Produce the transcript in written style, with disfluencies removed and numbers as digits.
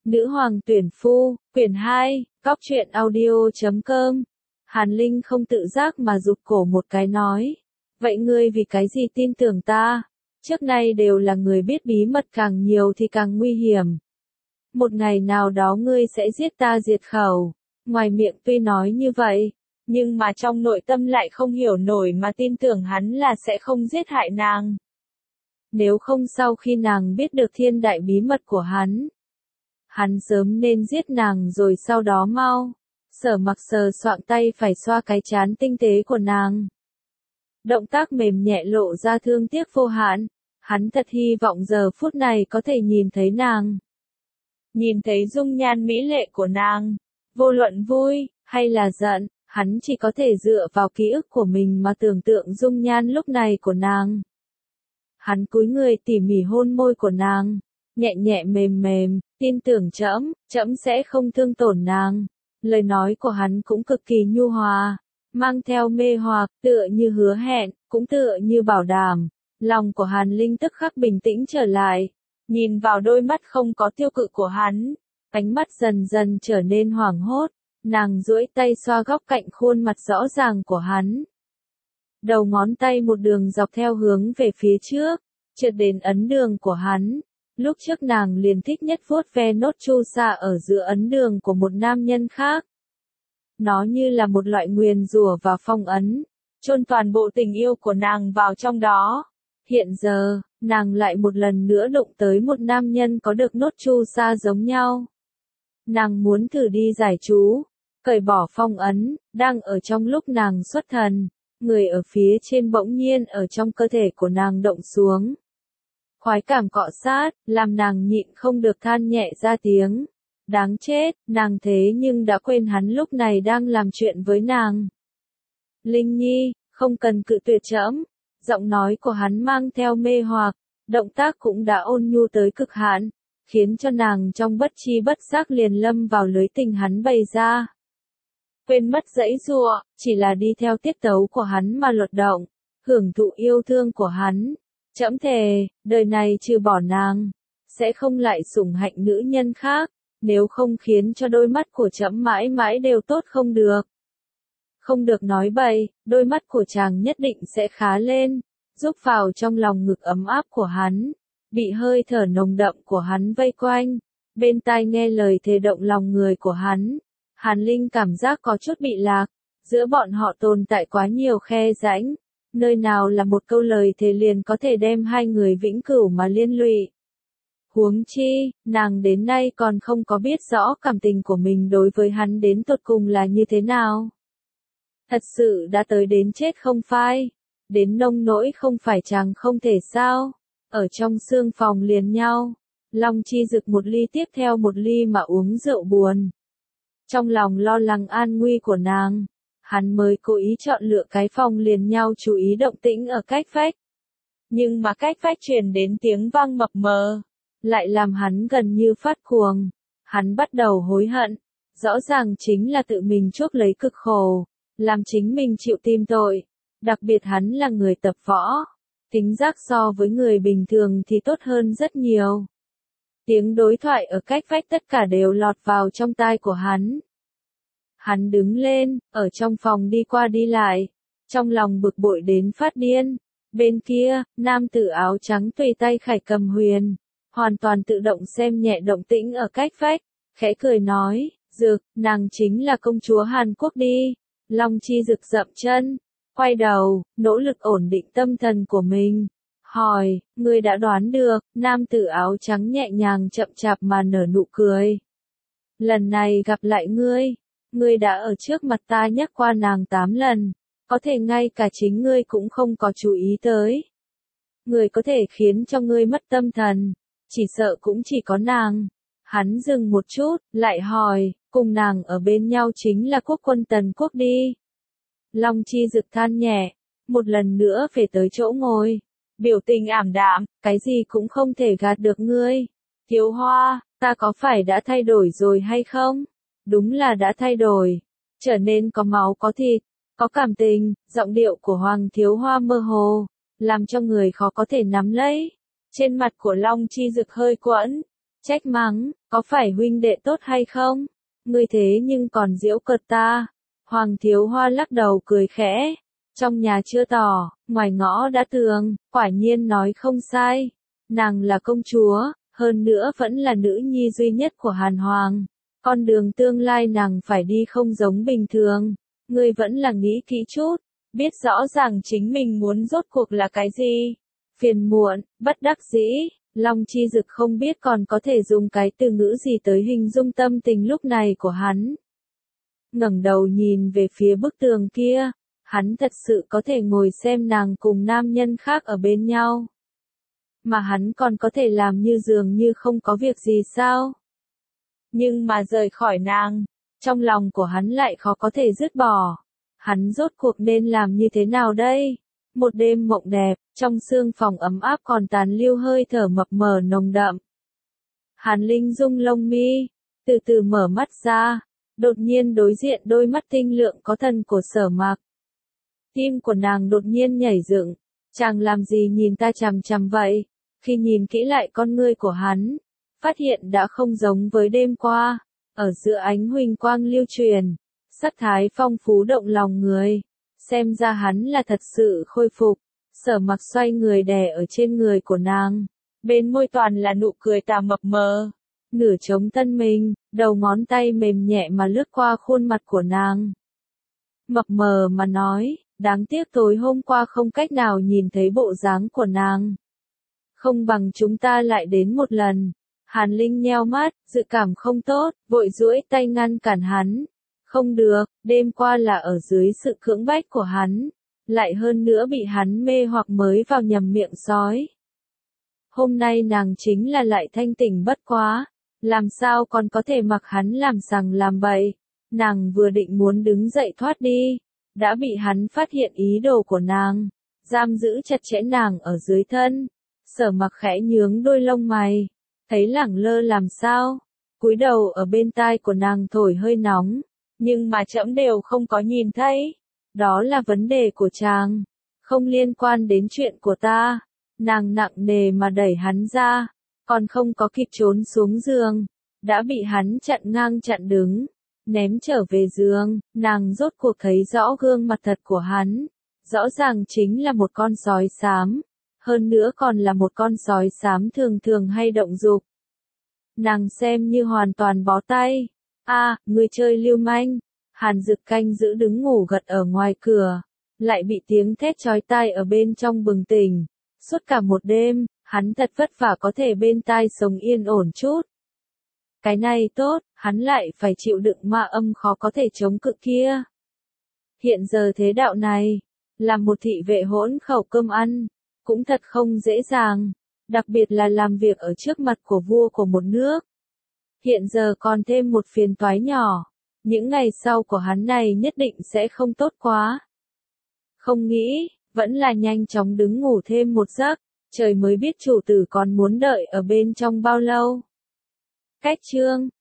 Nữ hoàng tuyển phu, quyển 2, Cóc truyện audio.com. Hàn Linh không tự giác mà rụt cổ một cái nói. Vậy ngươi vì cái gì tin tưởng ta? Trước nay đều là người biết bí mật càng nhiều thì càng nguy hiểm. Một ngày nào đó ngươi sẽ giết ta diệt khẩu. Ngoài miệng tuy nói như vậy, nhưng mà trong nội tâm lại không hiểu nổi mà tin tưởng hắn là sẽ không giết hại nàng. Nếu không sau khi nàng biết được thiên đại bí mật của hắn sớm nên giết nàng rồi sau đó mau. Sở Mặc sờ soạng tay phải xoa cái trán tinh tế của nàng. Động tác mềm nhẹ lộ ra thương tiếc vô hạn. Hắn thật hy vọng giờ phút này có thể nhìn thấy nàng. Nhìn thấy dung nhan mỹ lệ của nàng. Vô luận vui, hay là giận, hắn chỉ có thể dựa vào ký ức của mình mà tưởng tượng dung nhan lúc này của nàng. Hắn cúi người tỉ mỉ hôn môi của nàng. Nhẹ nhẹ mềm mềm, tin tưởng trẫm sẽ không thương tổn nàng. Lời nói của hắn cũng cực kỳ nhu hòa, mang theo mê hoặc, tựa như hứa hẹn, cũng tựa như bảo đảm. Lòng của Hàn Linh tức khắc bình tĩnh trở lại, nhìn vào đôi mắt không có tiêu cự của hắn, ánh mắt dần dần trở nên hoảng hốt, nàng duỗi tay xoa góc cạnh khuôn mặt rõ ràng của hắn. Đầu ngón tay một đường dọc theo hướng về phía trước, trượt đến ấn đường của hắn. Lúc trước nàng liền thích nhất vuốt ve nốt chu sa ở giữa ấn đường của một nam nhân khác. Nó như là một loại nguyền rủa và phong ấn, chôn toàn bộ tình yêu của nàng vào trong đó. Hiện giờ, nàng lại một lần nữa đụng tới một nam nhân có được nốt chu sa giống nhau. Nàng muốn thử đi giải chú, cởi bỏ phong ấn, đang ở trong lúc nàng xuất thần, người ở phía trên bỗng nhiên ở trong cơ thể của nàng động xuống. Khoái cảm cọ sát, làm nàng nhịn không được than nhẹ ra tiếng. Đáng chết, nàng thế nhưng đã quên hắn lúc này đang làm chuyện với nàng. Linh Nhi, không cần cự tuyệt trẫm. Giọng nói của hắn mang theo mê hoặc, động tác cũng đã ôn nhu tới cực hạn, khiến cho nàng trong bất chi bất giác liền lâm vào lưới tình hắn bày ra. Quên mất giãy giụa, chỉ là đi theo tiết tấu của hắn mà luật động, hưởng thụ yêu thương của hắn. Trẫm thề, đời này trừ bỏ nàng, sẽ không lại sủng hạnh nữ nhân khác, nếu không khiến cho đôi mắt của trẫm mãi mãi đều tốt không được. Không được nói bậy, đôi mắt của chàng nhất định sẽ khá lên, giúp vào trong lòng ngực ấm áp của hắn, bị hơi thở nồng đậm của hắn vây quanh, bên tai nghe lời thề động lòng người của hắn. Hàn Linh cảm giác có chút bị lạc, giữa bọn họ tồn tại quá nhiều khe rãnh. Nơi nào là một câu lời thề liền có thể đem hai người vĩnh cửu mà liên lụy. Huống chi, nàng đến nay còn không có biết rõ cảm tình của mình đối với hắn đến tột cùng là như thế nào. Thật sự đã tới đến chết không phai, đến nông nỗi không phải chàng không thể sao, ở trong xương phòng liền nhau, Long Chi rực một ly tiếp theo một ly mà uống rượu buồn. Trong lòng lo lắng an nguy của nàng. Hắn mới cố ý chọn lựa cái phòng liền nhau chú ý động tĩnh ở cách vách. Nhưng mà cách vách truyền đến tiếng vang mập mờ, lại làm hắn gần như phát cuồng. Hắn bắt đầu hối hận, rõ ràng chính là tự mình chuốc lấy cực khổ, làm chính mình chịu tìm tội. Đặc biệt hắn là người tập võ, tính giác so với người bình thường thì tốt hơn rất nhiều. Tiếng đối thoại ở cách vách tất cả đều lọt vào trong tai của hắn. Hắn đứng lên, ở trong phòng đi qua đi lại, trong lòng bực bội đến phát điên. Bên kia, nam tử áo trắng tùy tay khải cầm huyền, hoàn toàn tự động xem nhẹ động tĩnh ở cách vách, khẽ cười nói, Dực, nàng chính là công chúa Hàn Quốc đi. Long Chi Dực dậm chân, quay đầu, nỗ lực ổn định tâm thần của mình. Hỏi, ngươi đã đoán được, nam tử áo trắng nhẹ nhàng chậm chạp mà nở nụ cười. Lần này gặp lại ngươi đã ở trước mặt ta nhắc qua nàng 8 lần, có thể ngay cả chính ngươi cũng không có chú ý tới. Người có thể khiến cho ngươi mất tâm thần, chỉ sợ cũng chỉ có nàng. Hắn dừng một chút, lại hỏi, cùng nàng ở bên nhau chính là quốc quân Tần Quốc đi. Long Chi Dực than nhẹ, một lần nữa về tới chỗ ngồi, biểu tình ảm đạm, cái gì cũng không thể gạt được ngươi. Thiếu Hoa, ta có phải đã thay đổi rồi hay không? Đúng là đã thay đổi, trở nên có máu có thịt, có cảm tình. Giọng điệu của Hoàng Thiếu Hoa mơ hồ, làm cho người khó có thể nắm lấy. Trên mặt của Long Chi Dực hơi quẫn, trách mắng, có phải huynh đệ tốt hay không? Ngươi thế nhưng còn giễu cợt ta. Hoàng Thiếu Hoa lắc đầu cười khẽ. Trong nhà chưa tỏ, ngoài ngõ đã tường, quả nhiên nói không sai. Nàng là công chúa, hơn nữa vẫn là nữ nhi duy nhất của Hàn Hoàng. Con đường tương lai nàng phải đi không giống bình thường. Ngươi vẫn là nghĩ kỹ chút, biết rõ ràng chính mình muốn rốt cuộc là cái gì. Phiền muộn, bất đắc dĩ, Long Chi Dực không biết còn có thể dùng cái từ ngữ gì tới hình dung tâm tình lúc này của hắn. Ngẩng đầu nhìn về phía bức tường kia, hắn thật sự có thể ngồi xem nàng cùng nam nhân khác ở bên nhau. Mà hắn còn có thể làm như dường như không có việc gì sao? Nhưng mà rời khỏi nàng, trong lòng của hắn lại khó có thể dứt bỏ. Hắn rốt cuộc nên làm như thế nào đây? Một đêm mộng đẹp, trong sương phòng ấm áp còn tàn lưu hơi thở mập mờ nồng đậm. Hàn Linh rung lông mi, từ từ mở mắt ra, đột nhiên đối diện đôi mắt tinh lượng có thần của Sở Mặc. Tim của nàng đột nhiên nhảy dựng, chàng làm gì nhìn ta chằm chằm vậy? Khi nhìn kỹ lại con ngươi của hắn, phát hiện đã không giống với đêm qua, ở giữa ánh huỳnh quang lưu truyền, sắc thái phong phú động lòng người, xem ra hắn là thật sự khôi phục. Sở Mặc xoay người đè ở trên người của nàng, bên môi toàn là nụ cười tà mập mờ, nửa chống thân mình, đầu ngón tay mềm nhẹ mà lướt qua khuôn mặt của nàng. Mập mờ mà nói, đáng tiếc tối hôm qua không cách nào nhìn thấy bộ dáng của nàng. Không bằng chúng ta lại đến một lần. Hàn Linh nheo mắt, dự cảm không tốt, vội duỗi tay ngăn cản hắn. Không được, đêm qua là ở dưới sự cưỡng bách của hắn, lại hơn nữa bị hắn mê hoặc mới vào nhầm miệng sói. Hôm nay nàng chính là lại thanh tỉnh bất quá, làm sao còn có thể mặc hắn làm sằng làm bậy. Nàng vừa định muốn đứng dậy thoát đi, đã bị hắn phát hiện ý đồ của nàng, giam giữ chặt chẽ nàng ở dưới thân. Sở Mặc khẽ nhướng đôi lông mày, thấy lẳng lơ làm sao, cúi đầu ở bên tai của nàng thổi hơi nóng, nhưng mà trẫm đều không có nhìn thấy. Đó là vấn đề của chàng, không liên quan đến chuyện của ta. Nàng nặng nề mà đẩy hắn ra, còn không có kịp trốn xuống giường, đã bị hắn chặn ngang chặn đứng, ném trở về giường. Nàng rốt cuộc thấy rõ gương mặt thật của hắn, rõ ràng chính là một con sói xám, hơn nữa còn là một con sói xám thường thường hay động dục. Nàng xem như hoàn toàn bó tay. Người chơi lưu manh. Hàn Dực canh giữ đứng ngủ gật ở ngoài cửa, lại bị tiếng thét chói tai ở bên trong bừng tỉnh. Suốt cả một đêm, hắn thật vất vả có thể bên tai sống yên ổn chút. Cái này tốt, hắn lại phải chịu đựng ma âm khó có thể chống cự kia. Hiện giờ thế đạo này, làm một thị vệ hỗn khẩu cơm ăn, cũng thật không dễ dàng, đặc biệt là làm việc ở trước mặt của vua của một nước. Hiện giờ còn thêm một phiền toái nhỏ, những ngày sau của hắn này nhất định sẽ không tốt quá. Không nghĩ, vẫn là nhanh chóng đứng ngủ thêm một giấc, trời mới biết chủ tử còn muốn đợi ở bên trong bao lâu. Cách chương